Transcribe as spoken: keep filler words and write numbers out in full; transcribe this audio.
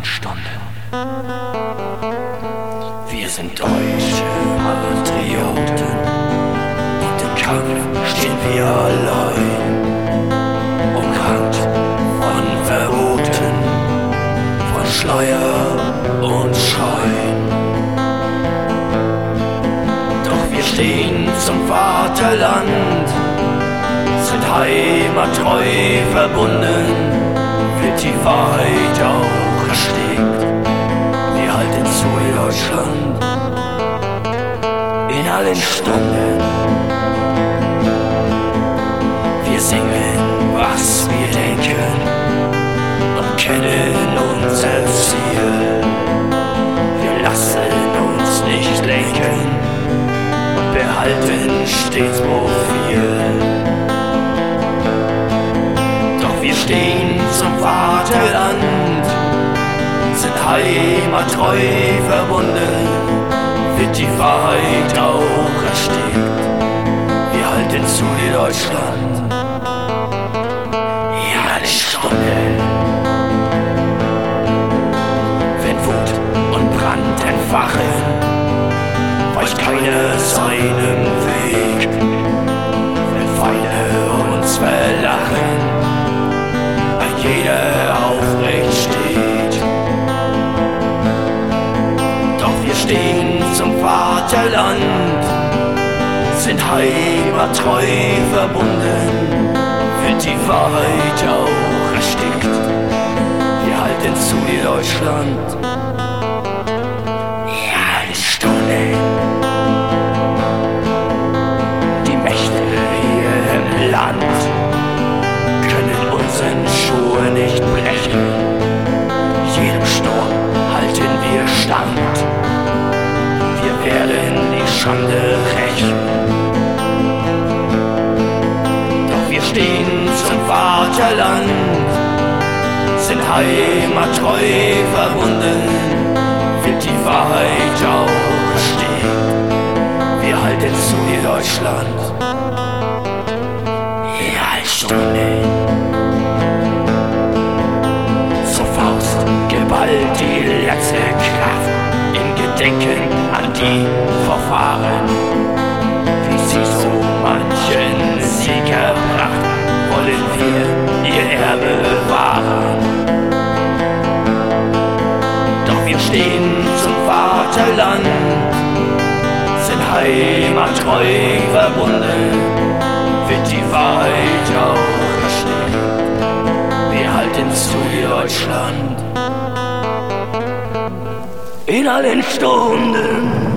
Stunden. Wir sind deutsche Patrioten und im Kampf stehen wir allein, umrankt von Verboten, von Schleier und Schein. Doch wir stehen zum Vaterland, sind heimattreu verbunden, wird die Wahrheit auch erstickt. Wir halten zu in Deutschland, in allen Stunden. Wir singen, was wir denken und kennen unser Ziel. Wir lassen uns nicht lenken und behalten stets Profil. Doch wir stehen zum Vaterland, sind heimattreu verbunden, wird die Wahrheit auch erstickt. Wir halten zu in Deutschland, in alle Stunden. Wenn Wut und Brand entfachen, weicht keiner seinem Weg. Wenn Feinde uns verlachen, ein jeder aufrecht steht. Doch wir stehen zum Vaterland, sind heimattreu verbunden, wird die Wahrheit auch erstickt. Wir halten zu in Deutschland, ja, eine Stunde. Die Mächte hier im Land können unseren Schwur nicht brechen. Jedem Sturm halten wir stand, wir werden die Schande rächen. Doch wir stehen zum Vaterland, sind heimattreu verbunden, wird die Wahrheit auch erstickt. Wir halten zu in Deutschland, ja, eine Stunde. Zur Faust geballt die letzte Kraft, im Gedenken an die Vorfahren, wie sie so manchen Sieg erbracht, wollen wir ihr Erbe bewahren. Doch wir stehen zum Vaterland, sind heimattreu verbunden, wird die Wahrheit auch erstickt. Wir halten zu in Deutschland, in allen Stunden.